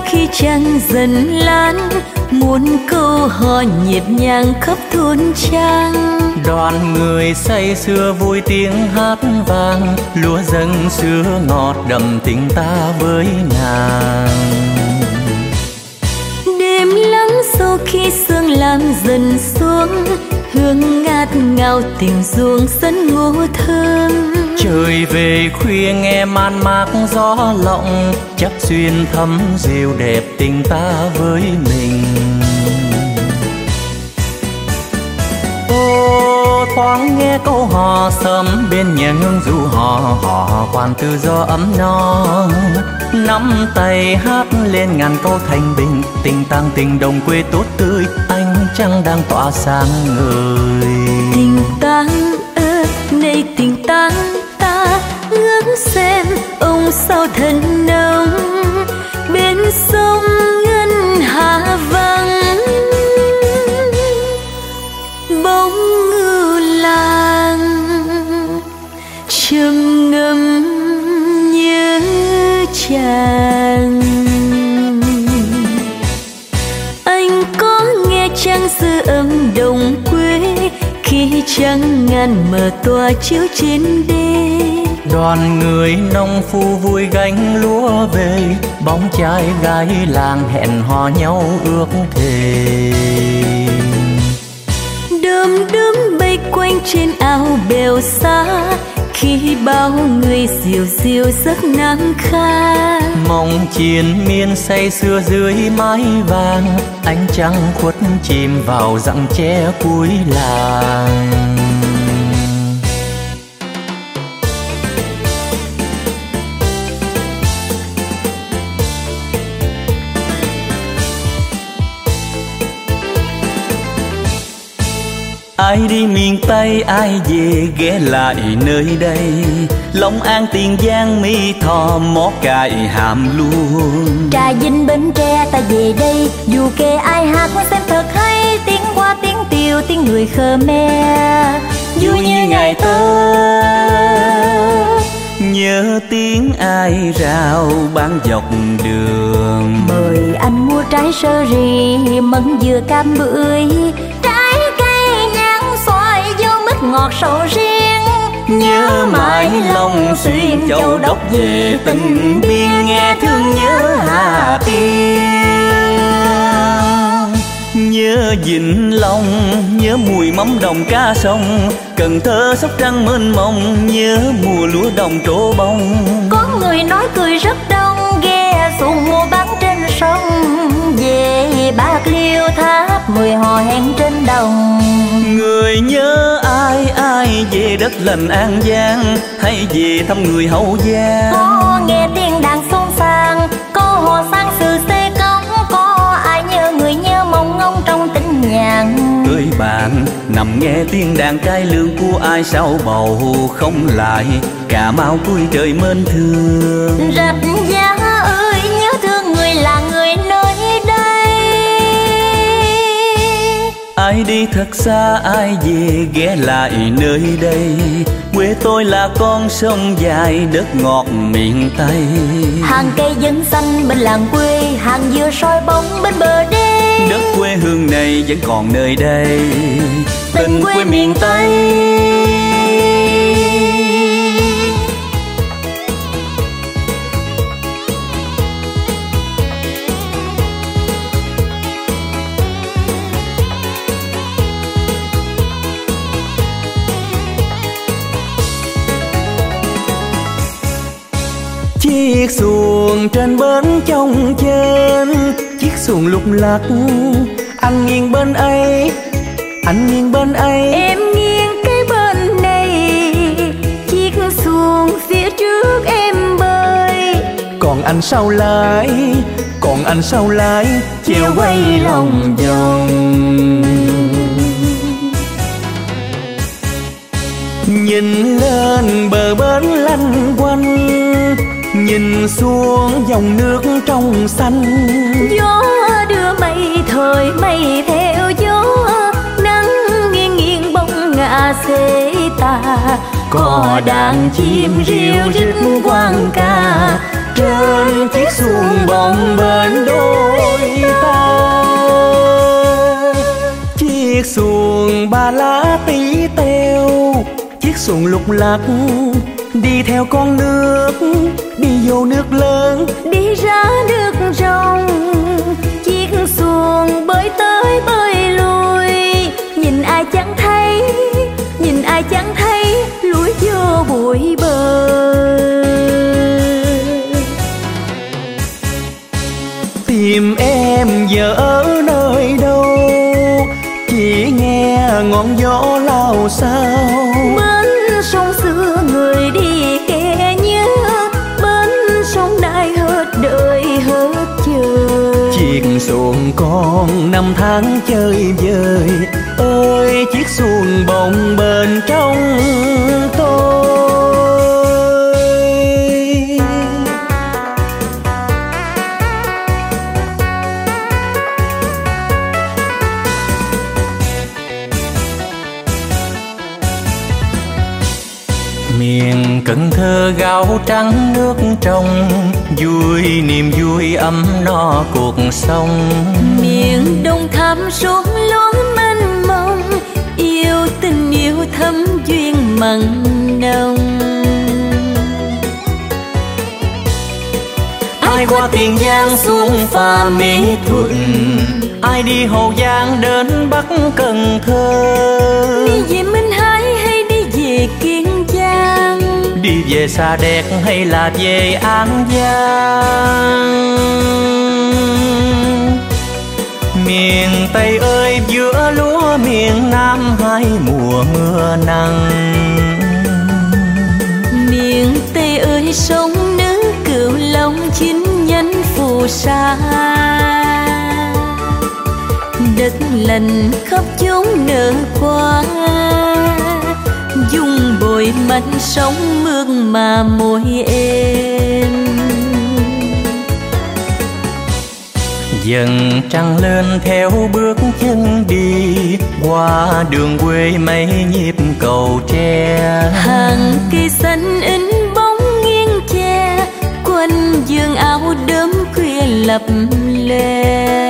khi trăng dần lan, muôn câu hò nhịp nhàng khắp thôn trang. Đoàn người say sưa vui tiếng hát vang, lúa dâng sữa ngọt đậm tình ta với nàng. Đêm lắng sâu khi sương làm dần xuống, hương ngát ngào tình ruộng sân ngô thơm. Trời về khuya nghe man mác gió lộng, chắc duyên thắm dịu đẹp tình ta với mình. Ô thoáng nghe câu hò sớm bên nhà hương du hò quan tự do ấm no. Nắm tay hát lên ngàn câu thanh bình, tình tang tình đồng quê tốt tươi, ánh trăng đang tỏa sáng ngời. Tình tang này tình tang ta ngước xem ông sao thần nông, bên sông ngân hà vắng bóng ngư làng trầm ngâm nhớ chàng. Anh có nghe trăng xưa âm đồng quê, khi trăng ngàn mờ tỏa chiếu trên đê. Đoàn người nông phu vui gánh lúa về, bóng trai gái làng hẹn hò nhau ước thề. Đơm đớm bay quanh trên ao bèo xa, khi bao người dịu dịu giấc nắng kha. Mong triền miên say sưa dưới mái vàng, ánh trăng khuất chìm vào rặng tre cuối làng. Ai đi miền Tây ai về ghé lại nơi đây, Long An Tiền Giang Mỹ Tho Mó Cày Hàm Luông. Trà Vinh Bến Tre ta về đây, dù kể ai hát muốn xem thật hay, tiếng hoa tiếng tiều tiếng người Khmer vui như ngày tơ. Nhớ tiếng ai rao bán dọc đường, mời anh mua trái sơ ri mận dừa cam bưởi, trái cây nhãn xoài dâu mít ngọt sầu riêng. Nhớ mãi Long Xuyên Châu Đốc về tình biên, nghe thương nhớ Hà Tiên. Nhớ Vĩnh Long, nhớ mùi mắm đồng cá sông, Cần Thơ Sóc Trăng mênh mông, nhớ mùa lúa đồng trổ bông. Có người nói cười rất đông, ghe xuồng mua bán trên sông, về Bạc Liêu Tháp 10 hò hẹn trên đồng. Người nhớ ai ai về đất lành An Giang, hay về thăm người Hậu Giang. Có nghe tiếng đàn xôn xang, có hò sang sự xê cống, có ai nhớ người nhớ mong ngóng trong tình nhàn. Ơi bạn nằm nghe tiếng đàn cai lương của ai sao bầu không lại, Cà Mau cuối trời mênh thương. Rạch Giá ơi nhớ thương người là người nơi đây. Ai đi thật xa ai về ghé lại nơi đây, quê tôi là con sông dài đất ngọt miền Tây. Hàng cây dân xanh bên làng quê, hàng dừa soi bóng bên bờ đê. Đất quê hương này vẫn còn nơi đây, tình quê miền Tây. Chiếc xuồng trên bến trông trên, chiếc xuồng lục lắc, anh nghiêng bên ấy, anh nghiêng bên ấy, em nghiêng cái bên này. Chiếc xuồng phía trước em bơi, còn anh sau lái, còn anh sau lái, chèo quay lòng vòng. Nhìn lên bờ bến lanh quanh, nhìn xuống dòng nước trong xanh. Gió đưa mây thời mây theo gió, nắng nghiêng nghiêng bóng ngả xế ta. Có đàn chim ríu rít quang ca, trở bên chiếc xuồng bồng bềnh đôi ta. Chiếc xuồng ba lá tí teo, chiếc xuồng lục lắc đi theo con nước, đi vô nước lớn, đi ra nước rồng. Chiếc xuồng bơi tới bơi lui, nhìn ai chẳng thấy, nhìn ai chẳng thấy, lúi vô bụi bờ. Tìm em giờ ở nơi đâu, chỉ nghe ngọn gió lao xao. Bên sông xưa người đi kẻ nhớ, bên sông nay hết đời hết chờ. Chiếc xuồng con năm tháng chơi vơi, ơi chiếc xuồng bồng bềnh trong tôi. Miền Cần Thơ gạo trắng nước trong, vui niềm vui ấm no cuộc sống. Miền Đông Tháp xuống lối mênh mông, yêu tình yêu thấm duyên mặn nồng. Ai qua Tiền Giang xuống Pha Mỹ Thuận, ai đi Hậu Giang đến Bắc Cần Thơ. Đi về Minh Hải hay đi về Kiên Giang, đi về Sa Đéc hay là về An Giang. Miền Tây ơi giữa lúa miền Nam hai mùa mưa nắng. Miền Tây ơi sông nước Cửu Long chín nhánh phù sa. Đất lành khắp chốn nở qua, dung bồi manh sóng mương mà môi êm. Dần trăng lên theo bước chân đi, qua đường quê mấy nhịp cầu tre. Hàng cây xanh in bóng nghiêng che, quanh giường áo đốm khuya lập lè.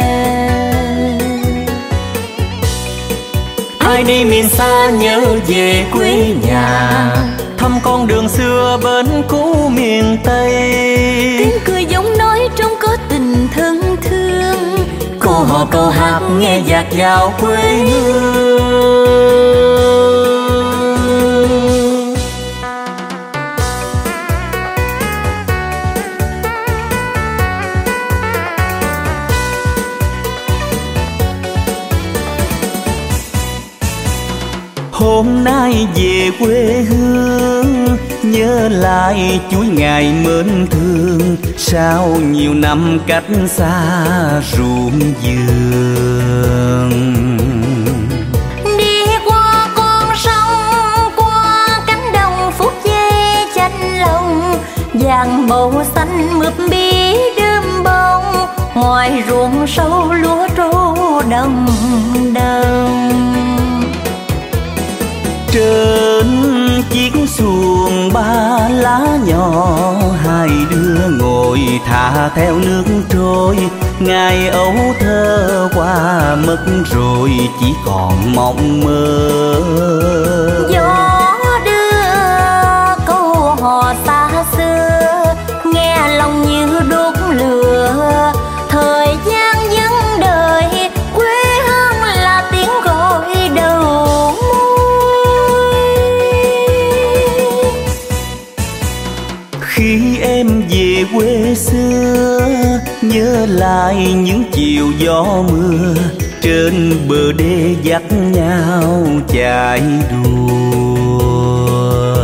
Ai đi miền xa nhớ về quê nhà, thăm con đường xưa bên cũ miền Tây. Tiếng cười giống nói trong có tình thân thương, câu hò câu hát nghe dạt dào quê hương. Hôm nay về quê hương, nhớ lại chuỗi ngày mến thương. Sau nhiều năm cách xa ruộng vườn, đi qua con sông, qua cánh đồng phút giây chanh lòng. Vàng màu xanh mướp bí đơm bông, ngoài ruộng sâu lúa trổ đồng đồng. trên chiếc xuồng ba lá nhỏ, hai đứa ngồi thả theo nước trôi. Ngày ấu thơ qua mất rồi, chỉ còn mộng mơ. Gió đưa câu hò xa xưa, nghe lòng như đốt lửa. Thời gian vẫn đợi, quê hương là tiếng gọi đầu môi. Khi em về quê xưa, nhớ lại những chiều gió mưa, trên bờ đê dắt nhau chạy đùa.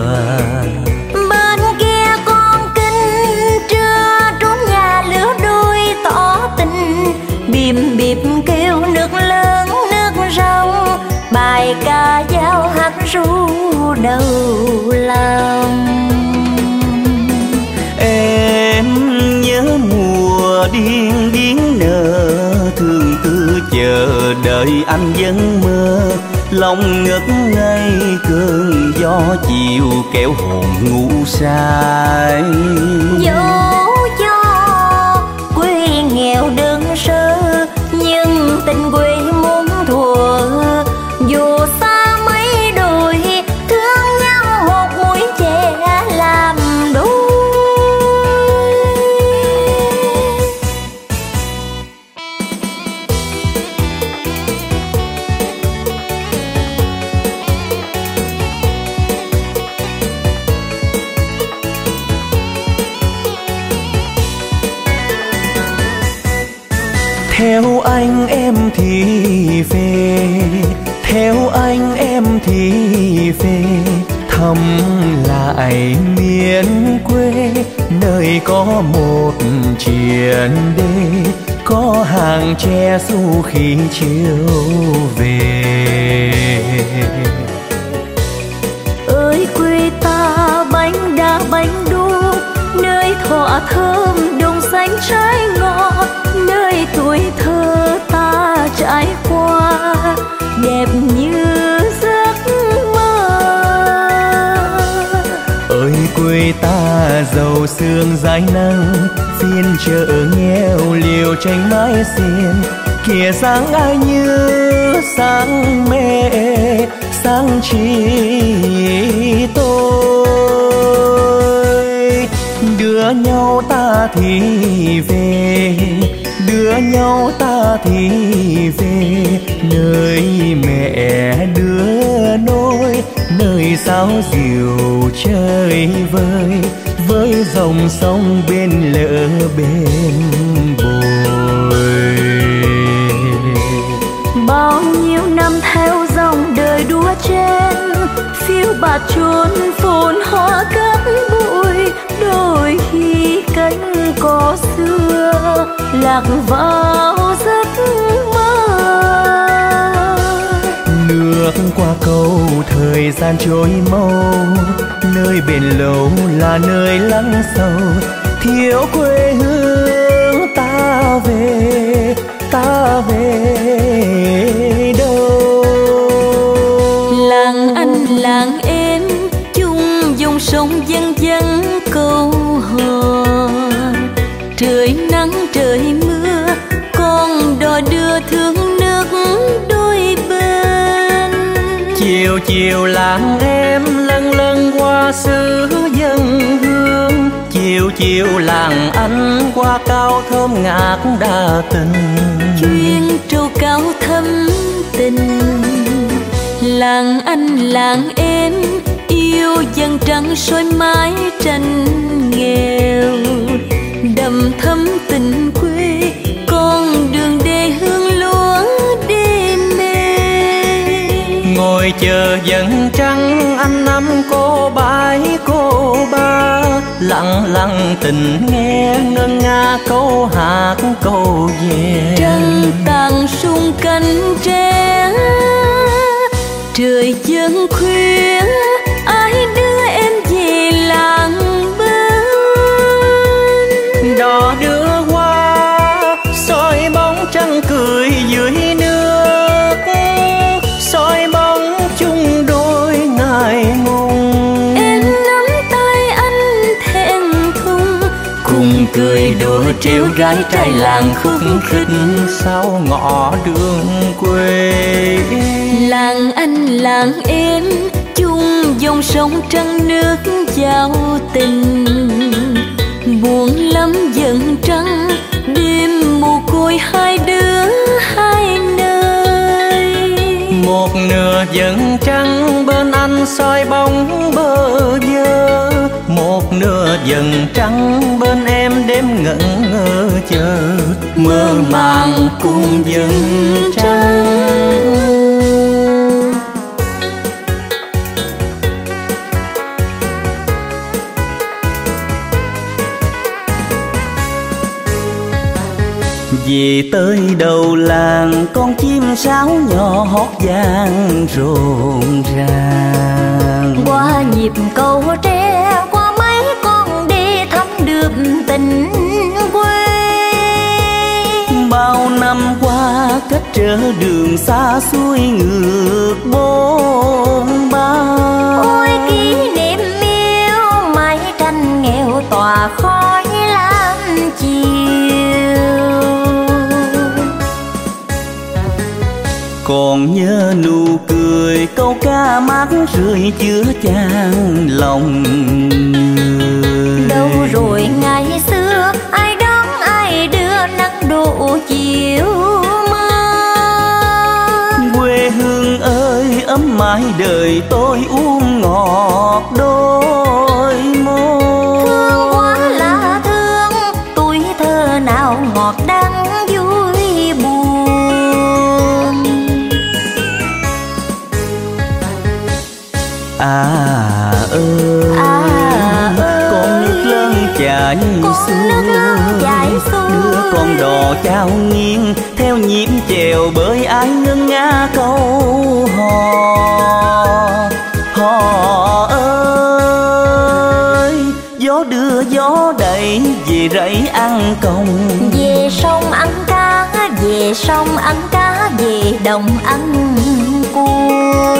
Bên kia con kinh trưa trốn nhà lửa đôi tỏ tình, bìm bìm kêu nước lớn nước rong, bài ca dao hát ru đầu lòng. Em nhớ mùa điên điển nở, thương tư chờ đợi anh vẫn mơ. Lòng ngất ngây cơn gió chiều kéo hồn ngủ say. Dẫu cho Theo anh em thì về, theo anh em thì về, thăm lại miền quê, nơi có một triền đê, có hàng tre du khi chiều về. Ơi quê ta bánh đa bánh đu, nơi thọ thơm đồng xanh trái ngọt, nơi tuổi thơ ta trải qua đẹp như giấc mơ. Ơi quê ta giàu sương dãi nắng, phiên chợ nghèo liều tranh mái xiên, kìa sáng ai như sáng mẹ, sáng chỉ tôi. Đưa nhau ta thì về, đưa nhau ta thì về, nơi mẹ đưa nôi, nơi sáo diều chơi vơi, với dòng sông bên lỡ bên bồi. Bao nhiêu năm theo dòng đời đua chen, phiêu bạt chốn phồn hoa cát bụi, đôi khi cánh cỏ xưa lạc vào giấc mơ. Nước qua cầu thời gian trôi mau, nơi bền lâu là nơi lắng sâu, thiếu quê hương ta về, ta về đâu. Làng anh làng em chung dòng sông dân dân câu hò, trời nắng trời mưa con đò đưa thương nước đôi bên. Chiều chiều làng em lân lân qua xứ dân hương, chiều chiều làng anh qua cao thơm ngát đa tình, Chuyên trầu cao thâm tình. Làng anh làng em yêu dân trắng soi mái tranh nghèo, đậm thấm tình quê con đường đê hương lúa đêm mê. ngồi chờ dân trắng anh năm cô bái cô ba, lặng lặng tình nghe ngân nga câu hát câu về. Trăng tàn sung cánh tre, trời chân khuya ai đưa em về làng bên. Đò đưa qua soi bóng trăng cười dưới nước, soi bóng chung đôi ngại ngùng. Em nắm tay anh thẹn thùng, Cùng cười đùa trêu gái trai làng khúc khích sau ngõ đường quê. làng anh làng em chung dòng sông trăng nước giao tình. Buồn lắm giận trăng đêm mù côi hai đứa hai nơi. Một nửa dân trắng bên anh soi bóng bơ vơ, một nửa dần trắng bên em đêm ngẩn ngơ chờ, mơ màng cùng dân trắng. Về tới đầu làng con chim sáo nhỏ hót vang rộn ràng, Qua nhịp cầu tre qua mấy con đi thăm được tình quê. bao năm qua cách trở đường xa xuôi ngược bôn ba. Ôi kỷ niệm yêu mái tranh nghèo tỏa khói lam chiều. Còn nhớ nụ cười câu ca mát rượi chứa chan lòng người. Đâu rồi ngày xưa ai đón ai đưa nắng độ chiều mưa. Quê hương ơi ấm mãi đời tôi uống ngọt đôi môi. Thương quá là thương tuổi thơ nào ngọt đắng vui chảy xuôi, đứa con đò trao nghiêng theo nhịp chèo bơi ai ngân nga câu hò ơi. Gió đưa gió đẩy về rẫy ăn còng, về sông ăn cá, về sông ăn cá, về đồng ăn cua.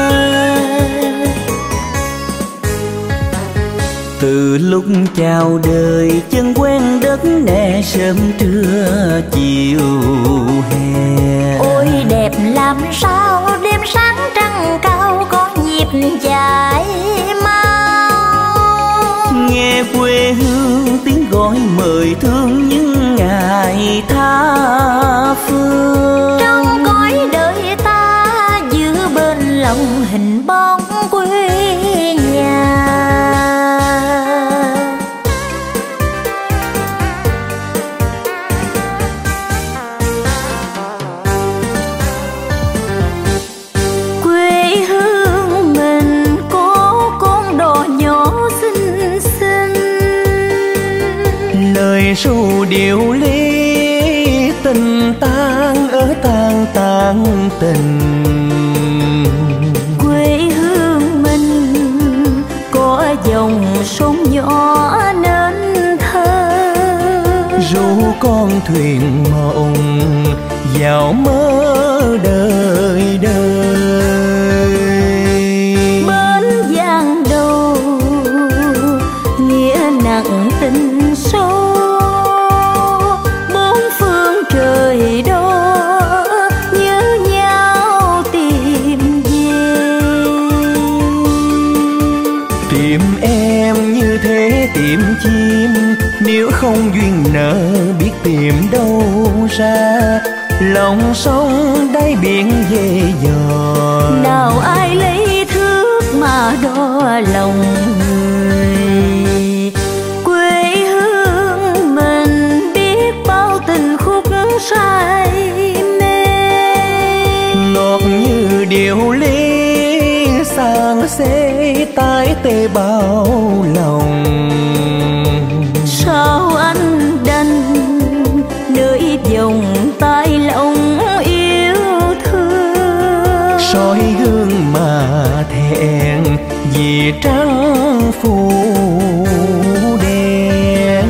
Từ lúc chào đời chân quen đất nè, sớm trưa chiều hè. Ôi đẹp làm sao đêm sáng trăng cao có nhịp chạy mau. Nghe quê hương tiếng gọi mời thương những ngày tha phương. Trong cõi đời ta giữ bên lòng hình bóng quê nhà. Ru điệu ly tình tang ở tang tang tình. Quê hương mình có dòng sông nhỏ nên thơ, ru con thuyền mộng vào mơ đời đời. Bến giang đầu nghĩa nặng tình sâu, trời đó nhớ nhau tìm về. Tìm em như thế tìm chim, nếu không duyên nợ biết tìm đâu ra. Lòng sông đáy biển về dò, nào ai lấy thước mà đo lòng người. Quê hương mình biết bao tình khúc say mê, ngọt như điệu ly sang xế tái tê bao lòng. Sao anh đành nơi vòng tay lòng yêu thương, soi gương mà thẹn vì trắng phủ đen.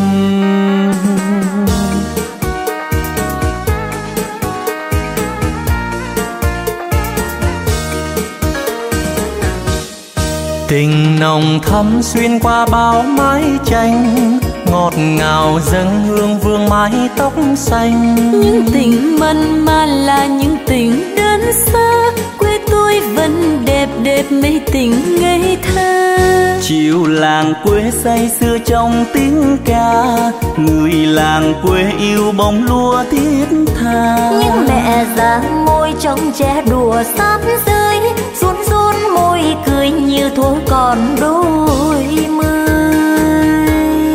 Tình nồng thắm xuyên qua bao mái tranh, ngọt ngào dâng hương vương mái tóc xanh. Những tình mặn mà là những tình đến xa, quê tôi vẫn đẹp đẹp mê tình ngây thơ. Chiều làng quê say sưa trong tiếng ca, người làng quê yêu bông lúa thiết tha. Những mẹ già môi trong trẻ đùa sáp rơi, run run môi cười như thuở còn đôi mươi.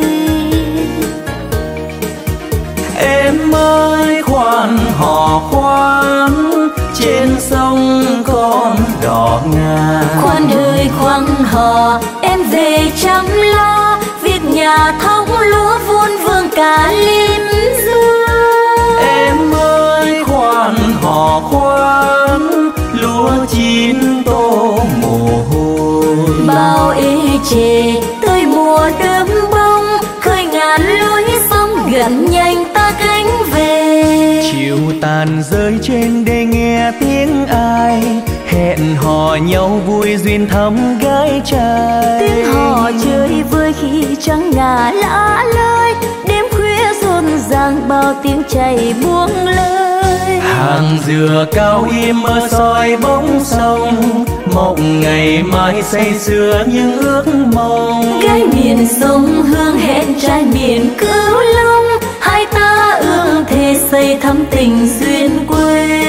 Em ơi khoan hò khoan, trên sông con đò ngà. Khoan ơi khoan hò, em về chăm lo việc nhà thóc lúa vun vương cả lim dương. Em ơi khoan hò khoan, lúa chín tô mồ hôi. Bao ê chề tới mùa đơm bông, khơi ngàn lối sông gần nhanh ta cánh về. Chiều tàn rơi trên đê nghe tiếng ai, hẹn hò nhau vui duyên thắm gái trai. Tiếng hò chơi vơi khi trăng ngả lã lơi, đêm khuya rộn ràng bao tiếng chảy buông lơi. Hàng dừa cao im mơ soi bóng sông, mộng ngày mai say sưa những ước mong. Gái miền sông hương hẹn trai miền Cửu Long, hai ta ương thề xây thắm tình duyên quê.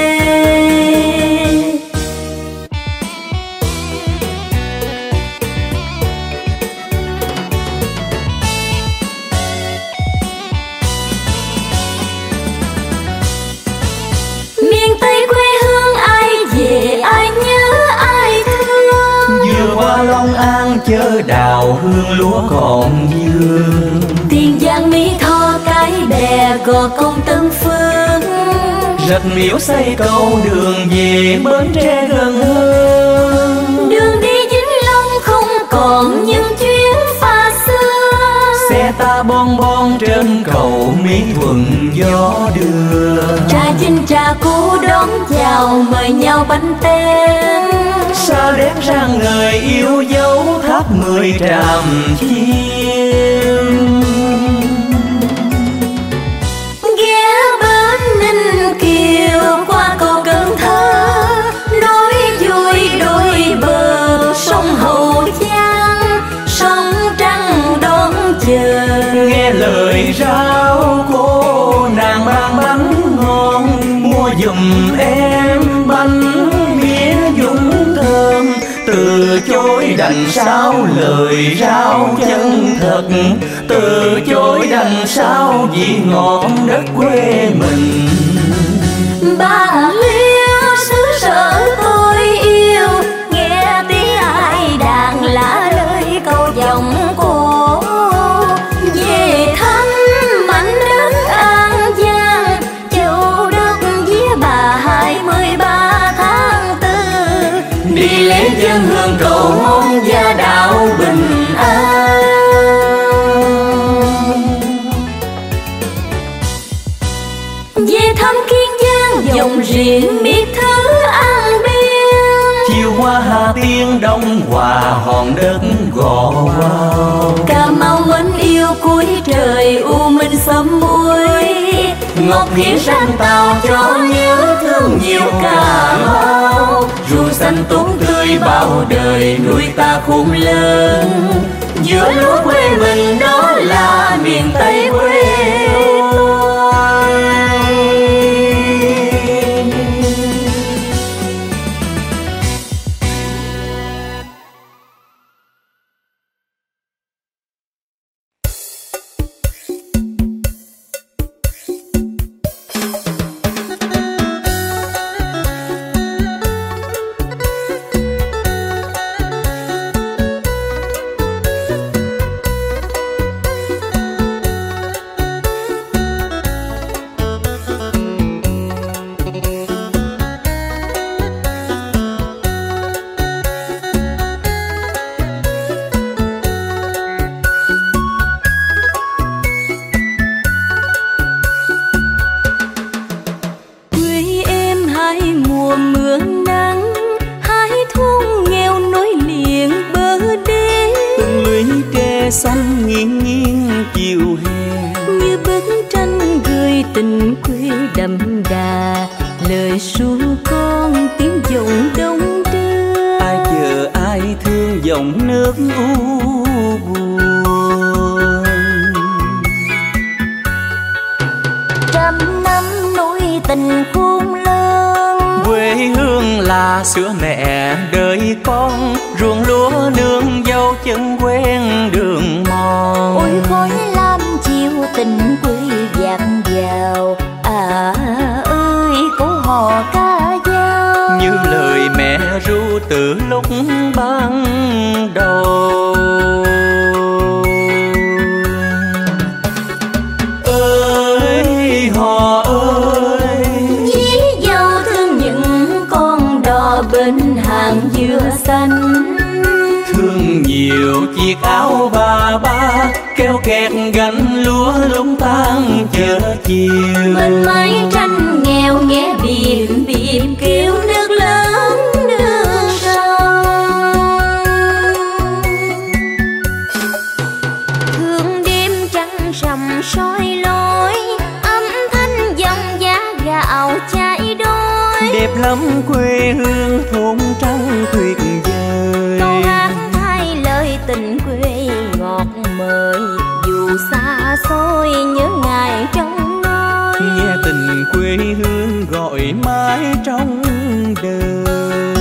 Miền Tây quê hương ai về ai nhớ ai thương, vừa qua Long An chớ đào hương lúa còn dương. Tiền Giang Mỹ Tho Cái Bè Gò Công Tân Phương, Rạch Miễu xây cầu đường về Bến Tre gần hơn. đường đi Vĩnh Long không còn những chuyến pha xưa, Xe ta bon bon trên cầu Mỹ Thuận gió đưa. trà chinh trà cũ đón chào mời nhau bánh ten. Sao đét rang người yêu dấu tháp 10 tràm chim. Ghé bến Ninh Kiều qua cầu Cần Thơ, nối vui đôi bờ sông Hậu Giang, sông trăng đón chờ. Nghe lời rao cô nàng mang bánh ngon, mua giùm em bánh mía dũng thơm. Từ chối đành sao lời rao chân thật, từ chối đành sao vị ngọt đất quê mình. Bà Liêu xứ sở tôi yêu, nghe tiếng ai đàn lá lời câu giọng cổ. Về thăm mảnh đất An Giang, châu đất với bà 23 tháng 4, Đi lễ dân hương cầu mong gia đạo bình an. về thăm Kiên Giang dòng riêng miệt thứ An Biên. Chiều qua Hà Tiên Đông Hòa hòn đất Gò Quao. Cà Mau mến yêu cuối trời u minh sớm muối, Ngọc Hiển sang tàu cho nhớ thương nhiều Cà Mau. Ruộng xanh tốt tươi bao đời nuôi ta khôn lớn, giữa lúa quê mình đó là miền Tây quê tôi. Xanh nghiêng nghiêng chiều hè, như bức tranh gửi tình quê đậm đà, lời ru con tiếng giọng đông đưa. ai chờ ai thương dòng nước u buồn. Trăm năm nuôi tình khôn lớn, Quê hương là sữa mẹ đời con, ruộng lúa nương dâu chân quen đường mòn. ôi khói lam chiều tình quê dạt vào, ơi cổ hò ca dao. Như lời mẹ ru từ lúc ban đầu. Ơi hò ơi, Dí dâu thương những con đò bên hàng dừa xanh, thương nhiều chiếc áo ba kéo kẹt gánh lúa lúng tan chờ chiều. bên mái tranh nghèo nghe bìm bìm kêu nước lớn nước sông. Thương đêm trăng rằm soi lối, âm thanh dòng giá gạo chạy đôi. Đẹp lắm quê hương thôn trắng tuyệt vời. Câu hát thay lời tình quê ngọt mời, dù xa xôi nhớ ngày trong nôi. Nghe tình quê hương gọi mãi trong đời.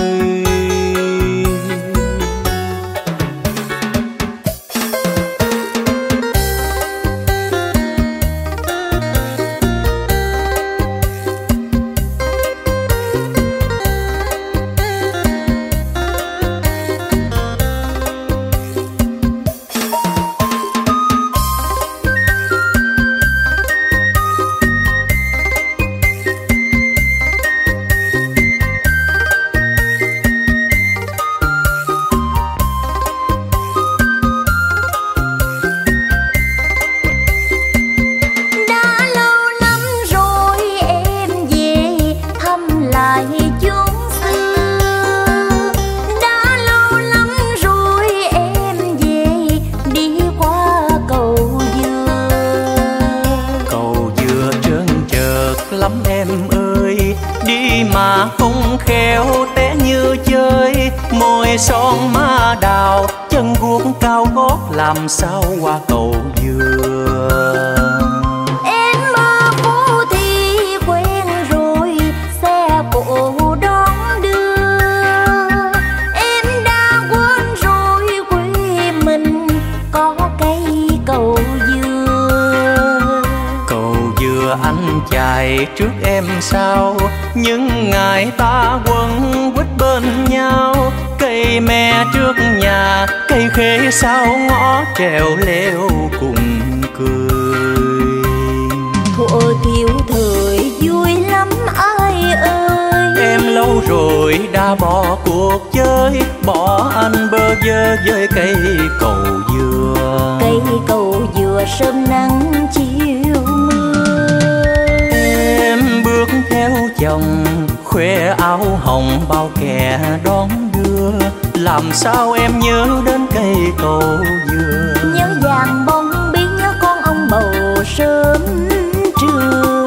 làm sao qua cầu dừa. Em mơ phố thì quen rồi, xe cộ đón đưa. Em đã quên rồi quê mình có cây cầu dừa. Cầu dừa anh chạy trước em sau, những ngày ta quấn quýt bên nhau. Cây me trước nhà, cây khế sau ngõ, trèo leo cùng cười. Thuở thiếu thời vui lắm ai ơi. Em lâu rồi đã bỏ cuộc chơi, bỏ anh bơ vơ với cây cầu dừa. Cây cầu dừa sớm nắng chiều mưa. Em bước theo chồng khoe áo hồng bao kẻ đón đưa. Làm sao em nhớ đến cây cầu dừa. Nhớ vàng bông bí, nhớ con ông bầu sớm trưa.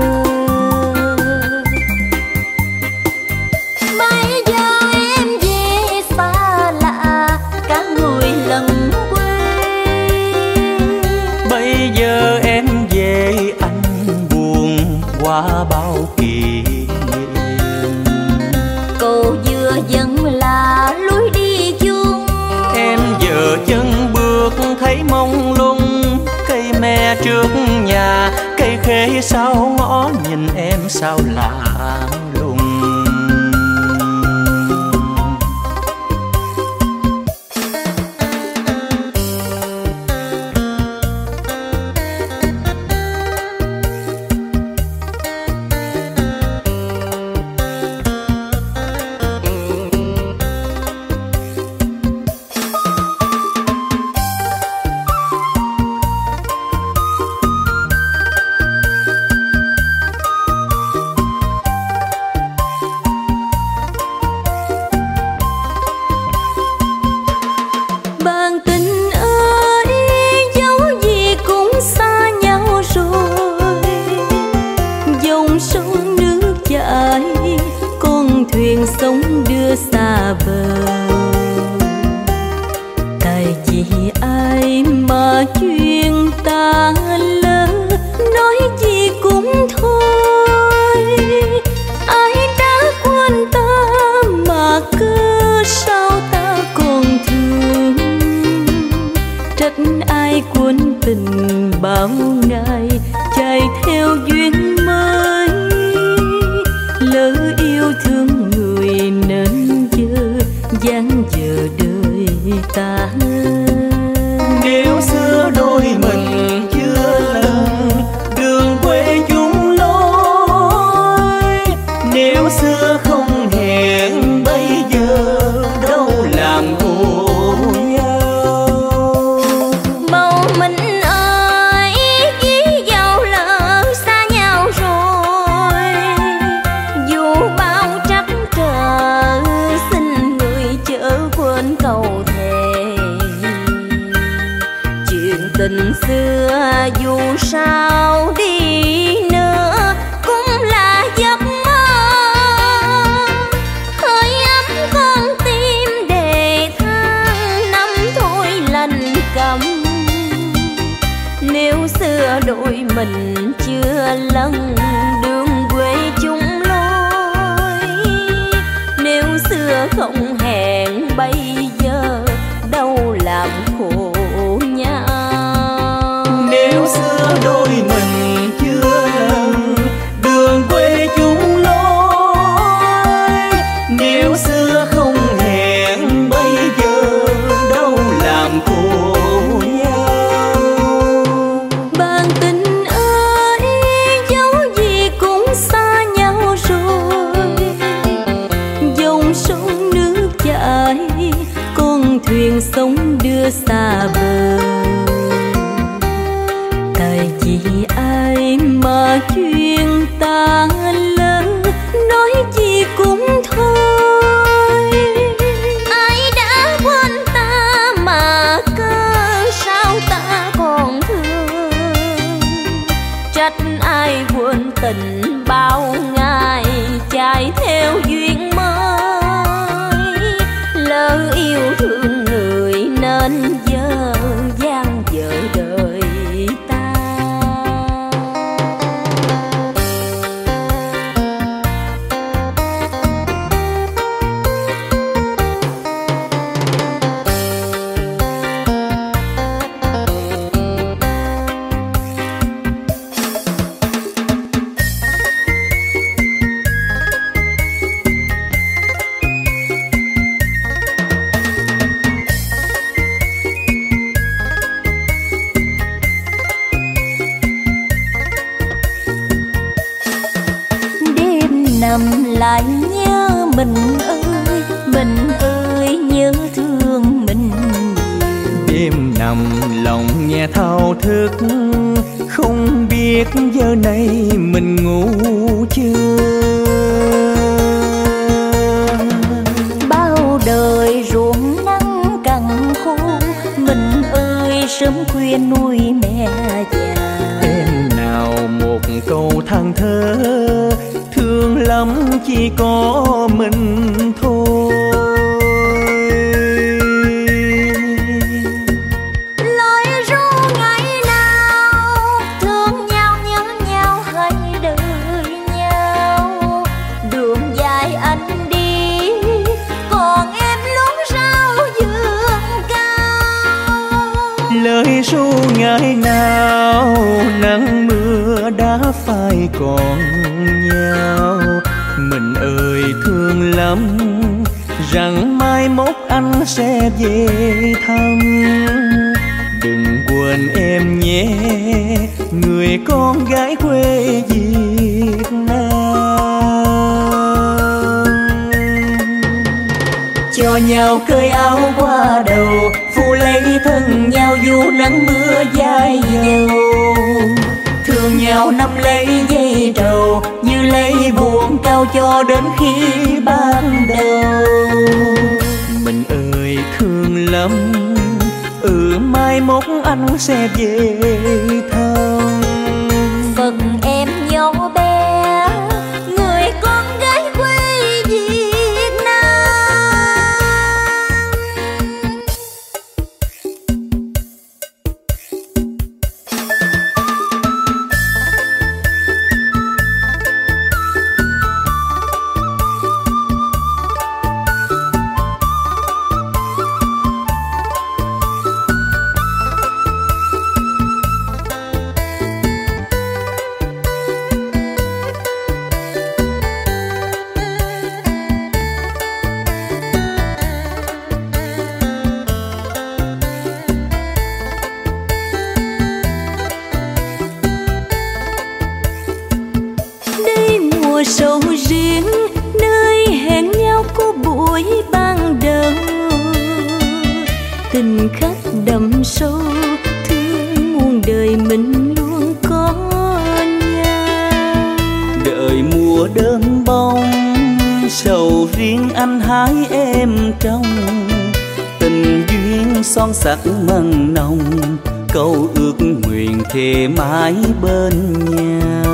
Bây giờ em về xa lạ, cả người lần quê. Bây giờ em về anh buồn qua bao kỷ niệm. Cầu dừa vẫn là lối đi chung. Em giờ chân bước thấy mông lung. Cây me trước nhà, cây khế sau ngõ, nhìn em sao lạ lùng. Sống đưa xa bờ, tại vì ai mà chuyện ta lỡ, nói gì cũng thôi. Ai đã quên ta mà cơ sao ta còn thương. Trách ai quên tình bao ngày chạy theo duyên mới. Lỡ yêu thương người nên giờ dáng giờ đời ta. Nếu xưa đôi mình chưa lần đường quê chung lối, nếu xưa không hẹn bây giờ đâu làm khổ nhau. Bầu mình ơi với dẫu lỡ xa nhau rồi, dù bao trắc trở xin người chớ quên cầu thề. Chuyện tình xưa dù sao đi nữa cũng là giấc mơ. Hơi ấm con tim để tháng năm thôi lành cầm. Nếu xưa đôi mình chưa lần đường quê chung lối, nếu xưa không hẹn bây giờ đâu làm khổ nhau. Nếu xưa đôi mình chưa lần đường quê chung lối, nếu xưa không hẹn bây giờ đâu làm khổ nhau. Bạn tình ơi dẫu gì cũng xa nhau rồi, dòng sông nước chảy con thuyền sống đưa xa bờ. Tại vì ai mà chuyện ta lỡ, nói gì cũng thôi. Ai đã quên ta mà cơ sao ta còn thương. Trách ai quên tình bao ngày chạy theo duyên mới. Lỡ yêu thương người nên giờ lại nhớ mình ơi nhớ thương mình. Đêm nằm lòng nghe thao thức, không biết giờ này mình ngủ chưa. Bao đời ruộng nắng cằn khô, mình ơi sớm khuya nuôi mẹ già. Em nào một câu than thở, thương lắm chỉ có mình thôi. Lời ru ngày nào thương nhau nhớ nhau hãy đợi nhau. Đường dài anh đi còn em lúc rau vườn cao. Lời ru ngày nào nắng mưa đã phai còn nhau. Mình ơi thương lắm rằng mai mốt anh sẽ về thăm. Đừng quên em nhé, người con gái quê Việt Nam. Cho nhau cởi áo qua đầu, phụ lấy thân nhau dù nắng mưa dài dầu. Thương nhau nắm lấy dây trầu, như lấy buồn cao cho đến khi ban đầu. Mình ơi thương lắm, mai mốt anh sẽ về thăm. Phần em nhỏ bé, người con gái quê Việt Nam. Sầu riêng nơi hẹn nhau của buổi ban đầu, tình khắc đậm sâu thương muôn đời mình luôn có nhau. Đợi mùa đơn bông sầu riêng anh hái em trong, tình duyên son sắc mặn nồng, câu ước nguyện thề mãi bên nhau.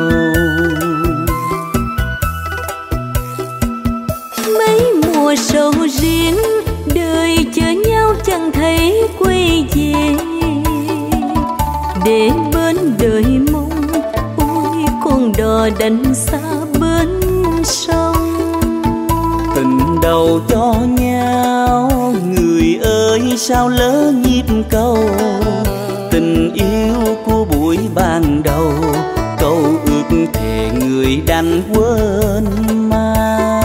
Mùa sầu riêng đời chờ nhau chẳng thấy quay về, để bên đời mong ôi con đò đánh xa bên sông. Tình đầu cho nhau người ơi sao lỡ nhịp cầu, tình yêu của buổi ban đầu câu ước thề người đành quên mau.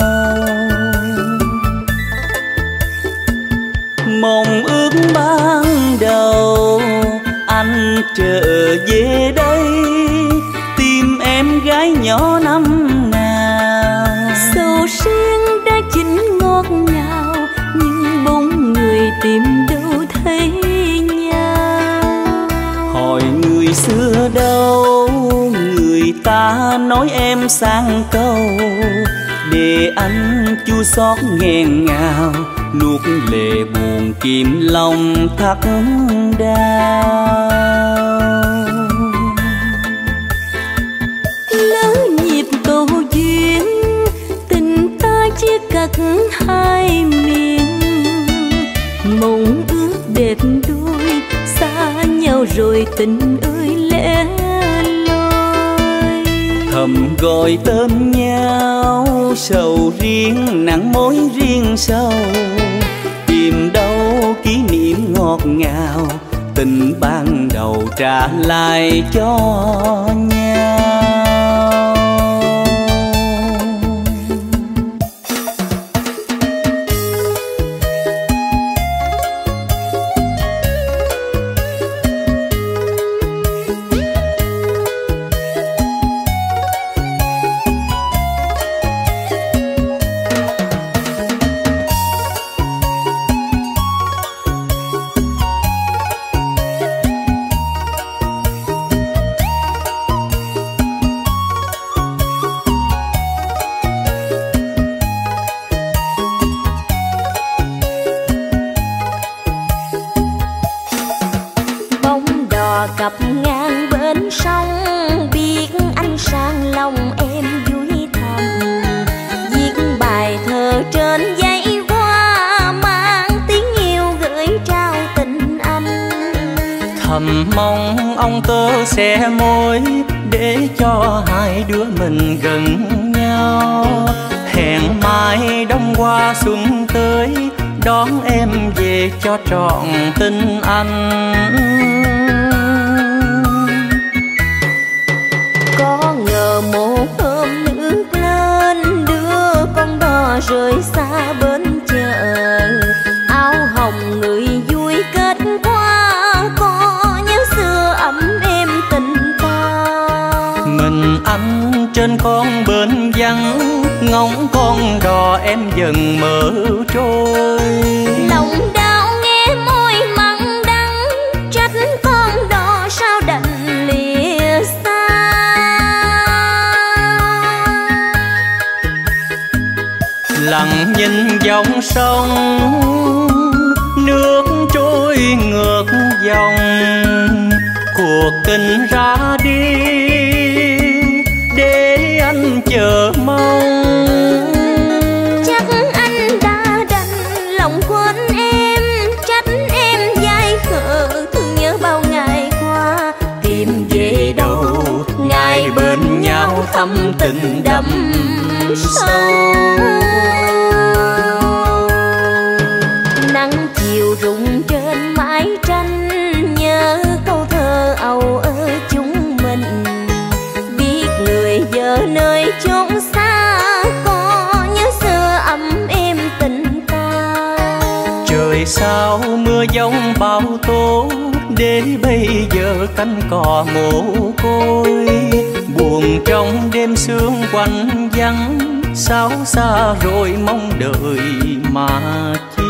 Mong ước ban đầu anh trở về đây, tìm em gái nhỏ năm nào. Sầu riêng đã chín ngọt ngào, nhưng bóng người tìm đâu thấy nhau. Hỏi người xưa đâu, người ta nói em sang câu, để anh chua xót nghẹn ngào, nuốt lệ buồn kìm lòng thắt đau. Lỡ nhịp cầu duyên tình ta chia cắt hai miền, mộng ước đẹp đôi xa nhau rồi tình ơi lẻ loi. Thầm gọi tên nhau sầu riêng nặng mối riêng sâu, tìm đâu kỷ niệm ngọt ngào, tình ban đầu trả lại cho nhau. ngập ngang bên sông, biết anh sang lòng em vui thầm. Viết bài thơ trên giấy hoa, mang tiếng yêu gửi trao tình anh. Thầm mong ông tơ sẽ môi để cho hai đứa mình gần nhau. Hẹn mai đông qua xuân tới, đón em về cho trọn tình anh. Có ngờ một hôm nước lên, đưa con đò rời xa bên chợ. Áo hồng người vui kết qua, có nhớ xưa ấm êm tình ta. Mình anh trên con bến vắng, ngóng con đò em dần mở trôi. Lòng đau nghe môi mặn đắng, trách con đò sao đành lìa xa. Lặng nhìn dòng sông, nước trôi ngược dòng. Cuộc tình ra đi để anh chờ mong. Chắc anh đã đành lòng quên em, trách em dại khờ thương nhớ bao ngày qua. Tìm về đâu ngày bên nhau thâm tình đậm sâu. Nắng chiều rụng trên mái tranh, nhớ câu thơ âu ở chúng mình. Biết người giờ nơi chốn xa, có nhớ xưa ấm êm tình ta. Trời sao mưa giông bão tố, để bây giờ cánh cò mồ côi. Buồn trong đêm sương quạnh vắng, sao xa rồi mong đợi mà chi.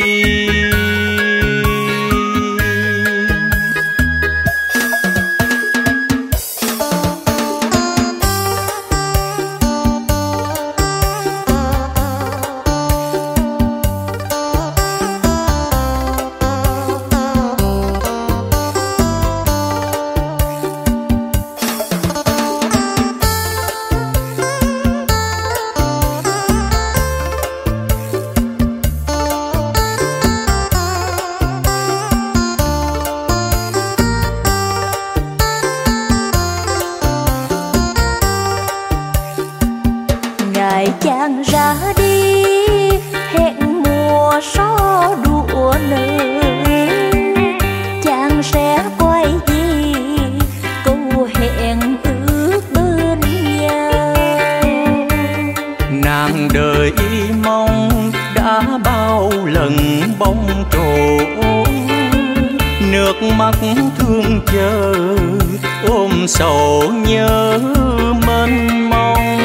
Chàng ra đi hẹn mùa gió đùa nơi, chàng sẽ quay về câu hẹn ước bên nhau. Nàng đợi mong đã bao lần bóng trổ, nước mắt thương chờ ôm sầu nhớ mênh mông.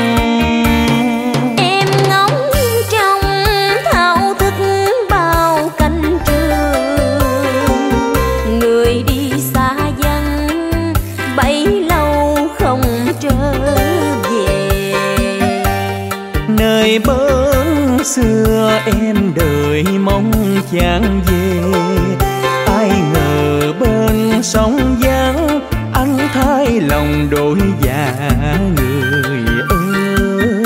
Nơi bến xưa em đợi mong chàng về, ai ngờ bên sông vắng anh thay lòng đổi dạ người ơi.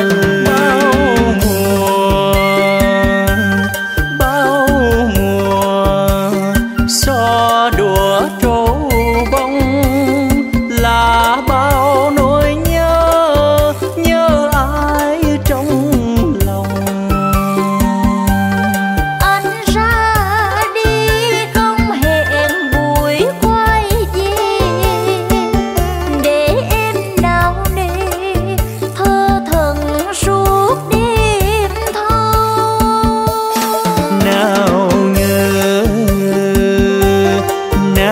Bao mùa so đùa trổ bông, là bao nỗi nhớ ai trong lòng. Anh ra đi không hẹn buổi quay về, để em nào nề thơ thần suốt đêm thâu. Nào ngờ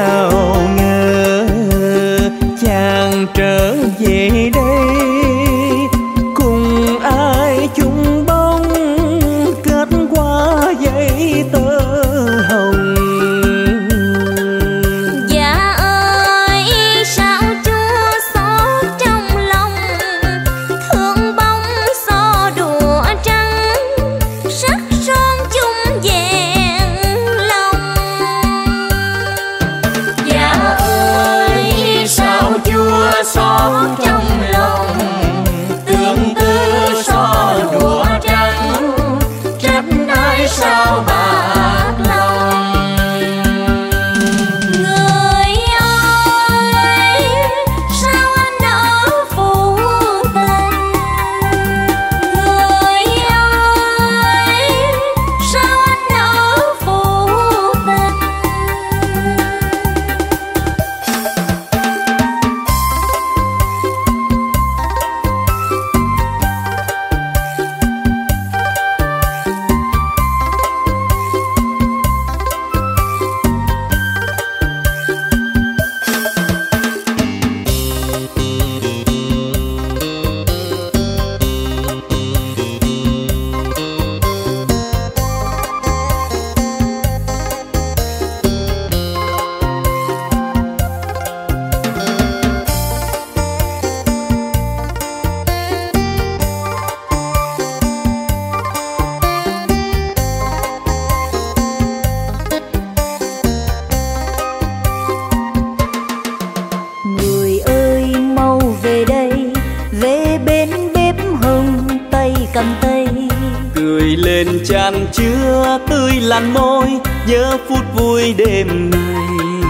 cầm tay. Cười lên tràn chứa tươi làn môi, nhớ phút vui đêm nay.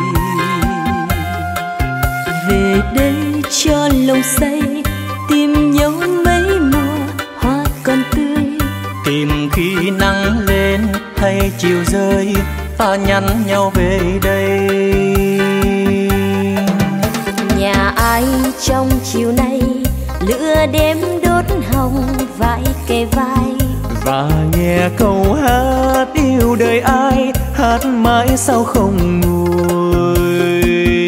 Về đây cho lòng say, tìm nhau mấy mùa hoa còn tươi. Tìm khi nắng lên hay chiều rơi, ta nhắn nhau về đây. Nhà ai trong chiều nay, lửa đêm đốt hồng vai kề vai. Và nghe câu hát yêu đời ai, hát mãi sao không nguôi.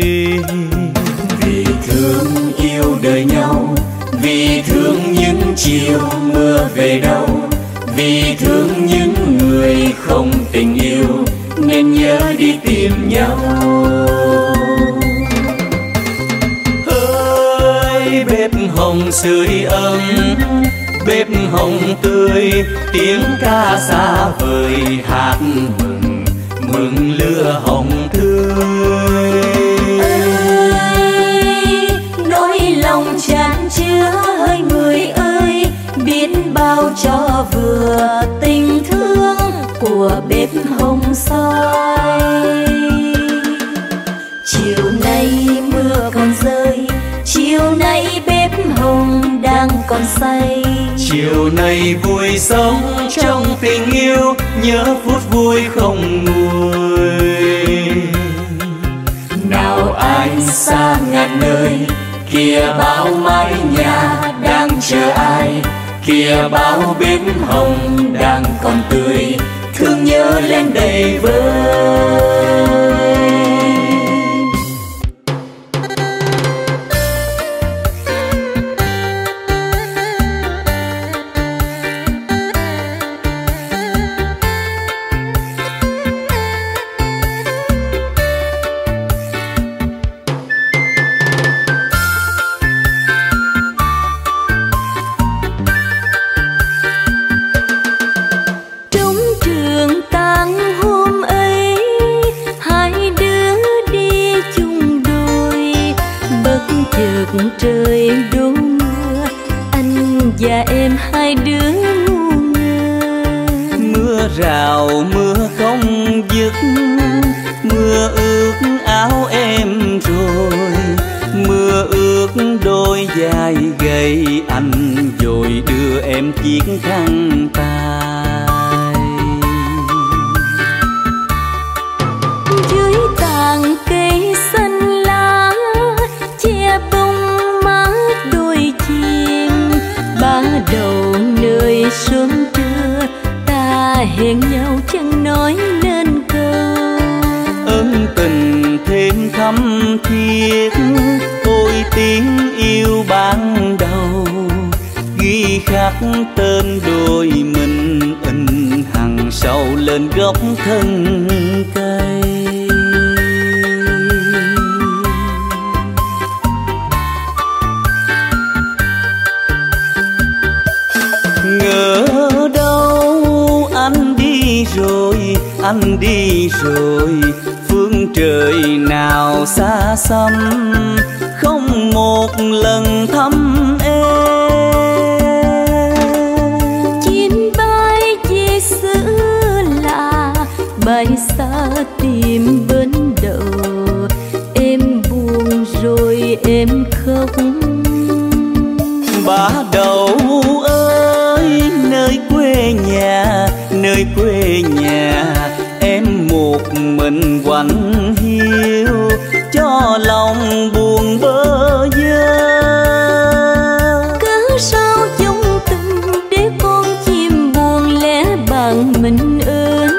Vì thương yêu đời nhau, vì thương những chiều mưa về đâu. Vì thương những người không tình yêu, nên nhớ đi tìm nhau. Hỡi bếp hồng sưởi ấm, bếp hồng tươi, tiếng ca xa vời hát mừng, mừng lửa hồng tươi. Ơi, nỗi lòng chan chứa hơi người ơi, biết bao cho vừa tình thương của bếp hồng soi. Chiều nay mưa còn rơi, chiều nay bếp hồng đang còn say. Chiều nay vui sống trong tình yêu, nhớ phút vui không nguôi. Nào anh xa ngàn nơi, kia bao mái nhà đang chờ ai. Kia bao bếp hồng đang còn tươi, thương nhớ lên đầy vơi. Trời đổ mưa, anh và em hai đứa ngu ngơ. Mưa rào mưa không dứt, mưa ướt áo em rồi. Mưa ướt đôi vai gầy, anh vội đưa em chiếc khăn tay. Dưới tàn cây xanh lá, che bông đôi chim. Ba đầu nơi sớm trưa, ta hẹn nhau chẳng nói nên câu. Ân tình thêm thắm thiết, ôi tiếng yêu ban đầu. Ghi khắc tên đôi mình, in hằn sâu lên gốc thân cây. Ngỡ đâu anh đi rồi, anh đi rồi. Phương trời nào xa xăm, không một lần thăm em. Chim bay về xứ lạ, bay xa tìm bên đầu. Em buồn rồi em khóc. Bá đầu ơi, nơi quê nhà, nơi quê nhà. Em một mình quạnh hiu, cho lòng buồn bơ vơ. Cớ sao trong tình để con chim buồn lẻ bằng mình ơn.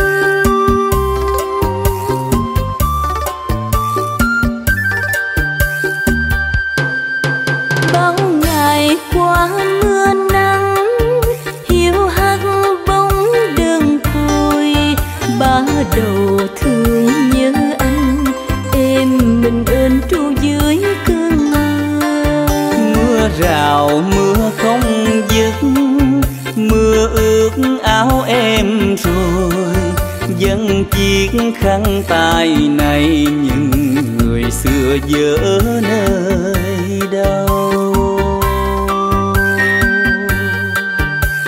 Bao ngày qua mưa nắng, hiu hắt bóng đơn côi. Ba đầu thương nhớ anh, em mình ơn tru dưới cơn mưa. Mưa rào mưa không dứt, mưa ướt áo em rồi. Dân chiếc khăn tay này, những người xưa dỡ nơi đâu.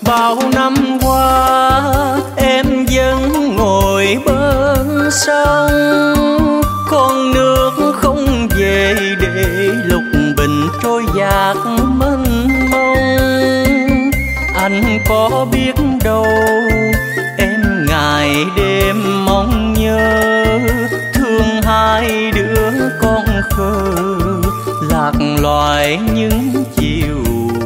Bao năm qua em vẫn ngồi bên sông, con nước không về để lục bình trôi dạt mênh mông. Anh có biết đâu em ngày đêm mong nhớ, thương hai đứa con khờ lạc loài những chiều.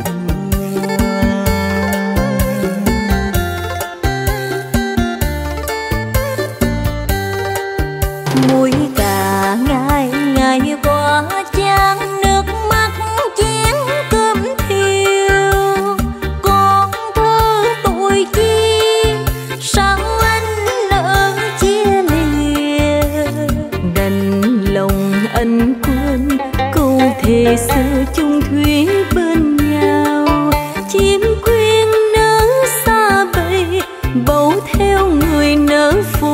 Muối cả ngày ngày qua chan nước mắt chén cơm thiêu. Con thơ tuổi chi sao anh lỡ chia lìa, đành lòng anh quên câu thề xưa chung thủy bên nhau. Chim quyên nở xa bầy bầu theo người nở phố.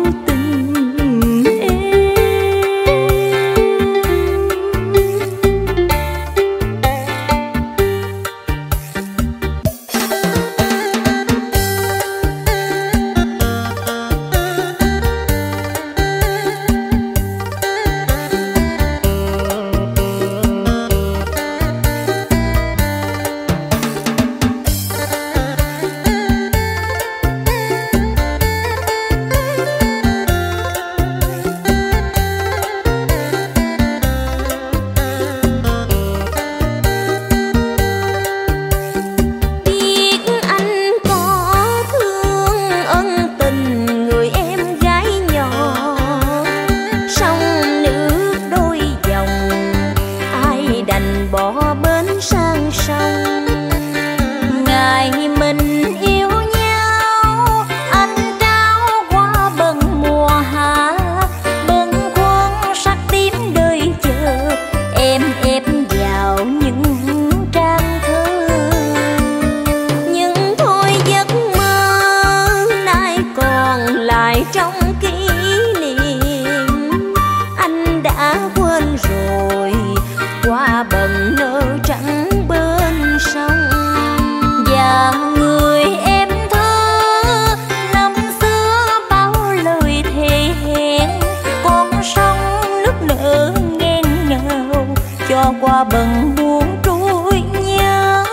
Qua bần buồn trôi nhớ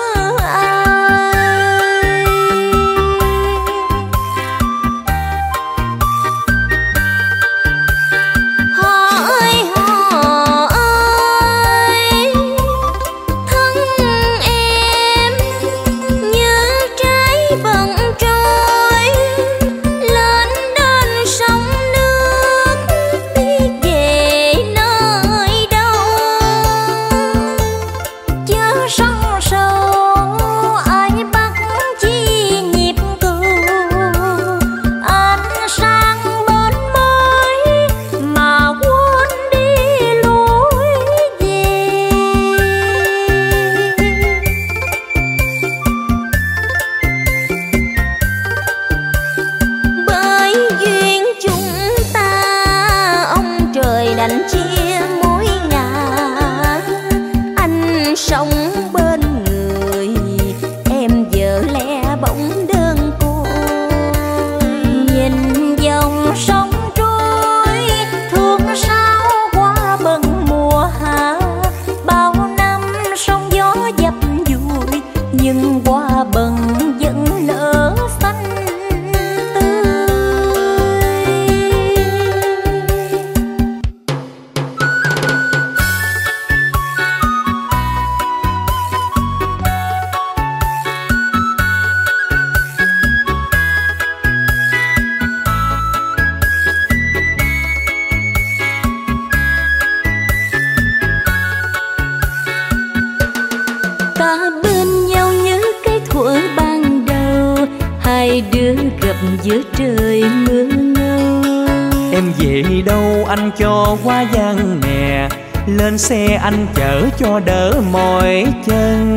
ai. Hỏi họ ơi thân em như trái bần trôi lên đến sông nước biết về nơi đâu. Sông sâu ai bắt chi nhịp cầu, anh sang bên mới mà quên đi lối về. Bởi duyên chúng ta ông trời đành chia mối ngả, anh sống bên người em giờ lẻ bóng đơn côi. Nhìn dòng sông trôi thương sao qua bần mùa hạ, bao năm sóng gió dập dùi nhưng qua bần vẫn nở xanh tươi. Ta bên nhau nhớ cái thuở ban đầu, hai đứa gặp giữa trời mưa ngâu. Em về đâu anh cho qua gian nè, lên xe anh chở cho đỡ mỏi chân.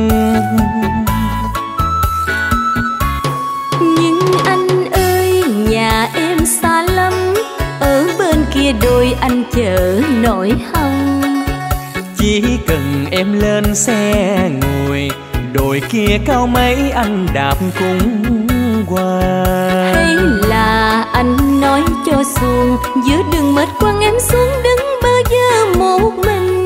Nhưng anh ơi nhà em xa lắm, ở bên kia đôi anh chở nỗi hồng. Chỉ cần em lên xe ngồi, đồ đồi kia cao mấy anh đạp cùng qua. Hay là anh nói cho xuồng giữa đường mệt quăng em xuống đứng bơ vơ một mình.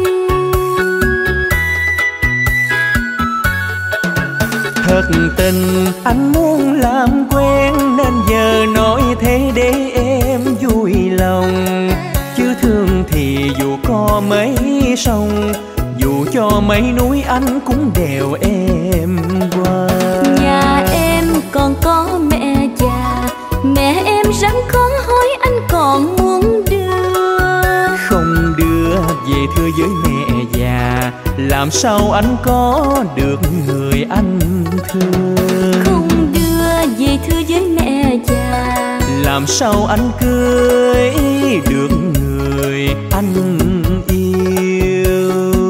Thật tình anh muốn làm quen nên giờ nói thế để em vui lòng. Chứ thương thì dù có mấy sông, dù cho mấy núi anh cũng đèo em qua. Nhà em còn có mẹ già, mẹ em rắn khó hỏi anh còn muốn đưa. Không đưa về thưa với mẹ già, làm sao anh có được người anh thương. Không đưa về thưa với mẹ già, làm sao anh cưới được người anh yêu.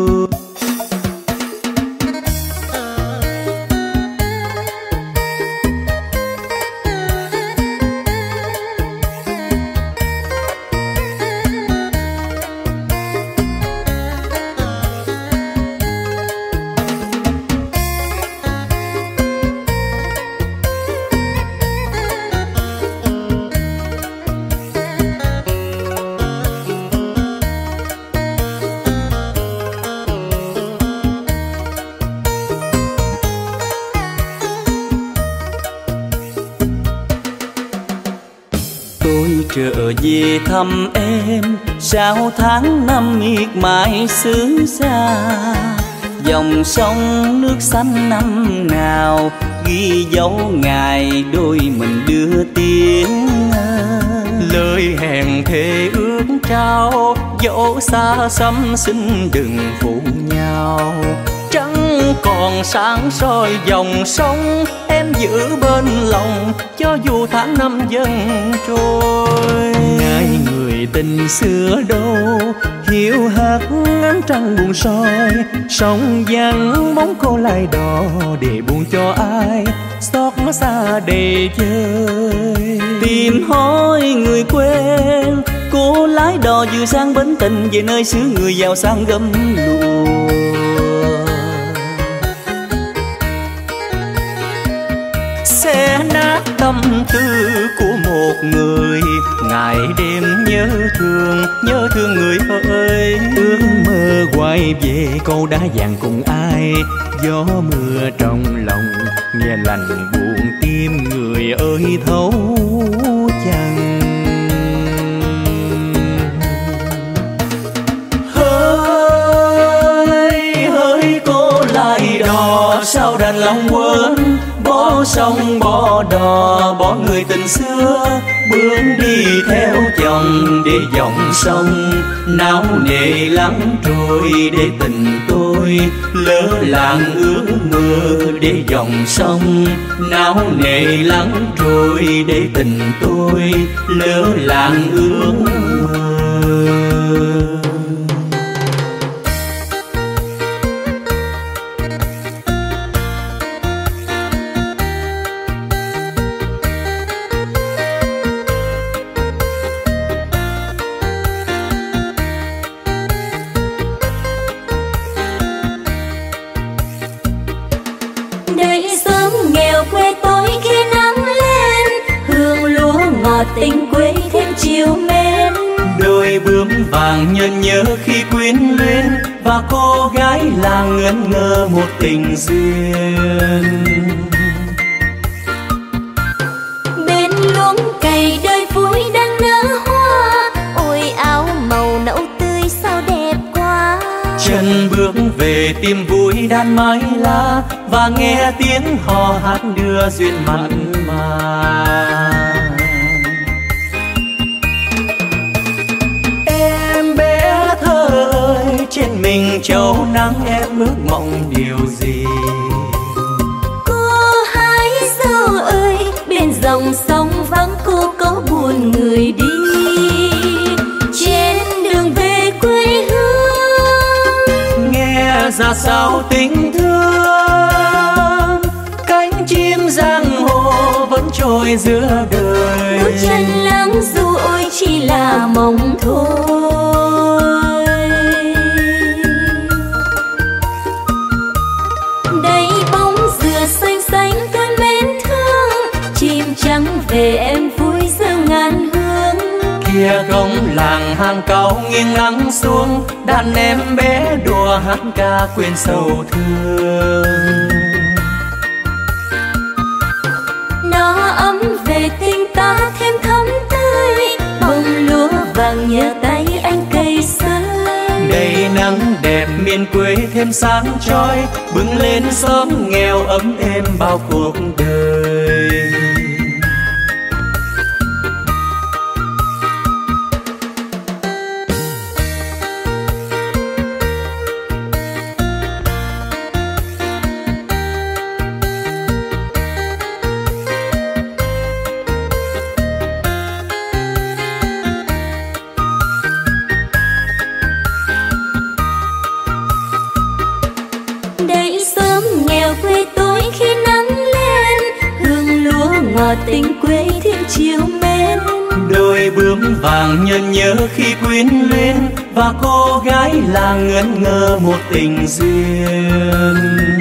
Trở về thăm em sao tháng năm miệt mài xứ xa. Dòng sông nước xanh năm nào ghi dấu ngày đôi mình đưa tiếng. Lời hẹn thề ước trao dẫu xa xăm xin đừng phụ nhau. Trăng còn sáng soi dòng sông em giữ bên lòng cho dù tháng năm dần trôi. Ngài người tình xưa đâu hiu hắt ngắm trăng buồn soi, sông vắng bóng cô lại đò để buồn cho ai xót xa để chơi. Tìm hỏi người quen cô lái đò vừa sang bến tình về nơi xứ người giàu sang gấm lụa. Sẽ nát tâm tư của một người ngày đêm nhớ thương người ơi. Ước mơ quay về câu đá vàng cùng ai, gió mưa trong lòng nghe lạnh buồn tim người ơi thấu chẳng. Hỡi cô lại đò sao đành lòng quên, bỏ sông bỏ đò bỏ người tình xưa, bước đi theo chồng để dòng sông náo nề lắng trôi. Để tình tôi lỡ làng ước mơ, để dòng sông náo nề lắng trôi. Để tình tôi lỡ làng ước mơ. Tình quê thêm chiều mến, đôi bướm vàng nhân nhớ khi quyến luyến, và cô gái làng ngẩn ngơ một tình duyên. bên luống cày đời vui đang nở hoa, ôi áo màu nâu tươi sao đẹp quá. Chân bước về tìm vui đan mái lá, và nghe tiếng hò hát đưa duyên mặn mà. Trên mình châu nắng em ước mong điều gì? Cô hái dâu ơi, bên dòng sông vắng cô có buồn người đi. Trên đường về quê hương nghe ra sao tình thương, cánh chim giang hồ vẫn trôi giữa đời. bước chân lãng du ôi chỉ là mộng thôi. Đây bóng hàng cau nghiêng nắng xuống, đàn em bé đùa hát ca quên sầu thương. Nó ấm về tình ta thêm thắm tươi, bông lúa vàng nhờ tay anh cây sới. Đầy nắng đẹp miền quê thêm sáng chói, bừng lên xóm nghèo ấm êm bao cuộc đời. Tình quê thêm chiều mến, đôi bướm vàng nhân nhớ khi quyến luyến, và cô gái là ngẩn ngơ một tình duyên.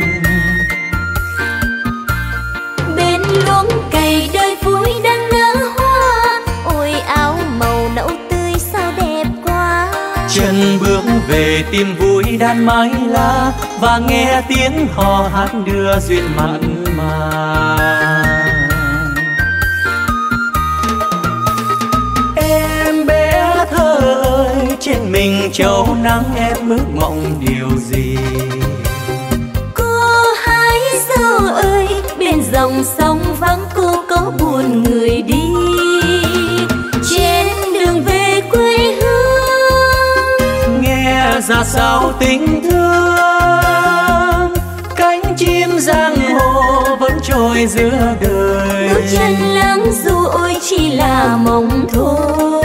Bên luống cày đời vui đang nở hoa, ôi áo màu nâu tươi sao đẹp quá. Chân bước về tìm vui đan mái lá, và nghe tiếng hò hát đưa duyên mặn mà. Trên mình châu nắng em ước mộng điều gì? Cô hái dâu ơi, bên dòng sông vắng cô có buồn người đi. Trên đường về quê hương, nghe ra sao tình thương, cánh chim giang hồ vẫn trôi giữa đời. bước chân lãng du ôi chỉ là mộng thôi.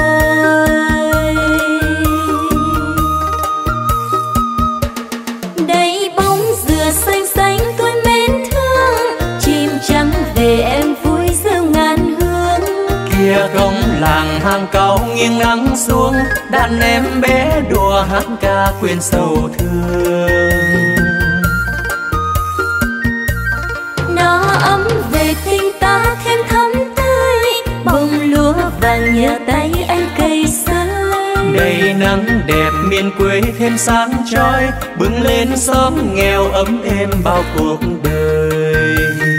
Công làng hàng cau nghiêng nắng xuống, đàn em bé đùa hát ca quên sầu thương. Nó ấm về tình ta thêm thắm tươi, bông lúa vàng nhờ tay anh cây sới. Đầy nắng đẹp miền quê thêm sáng chói, bừng lên xóm nghèo ấm êm bao cuộc đời.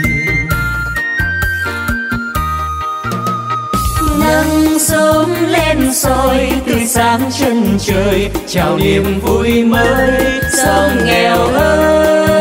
Nắng sớm lên soi tươi sáng chân trời, chào niềm vui mới xóm nghèo ơi.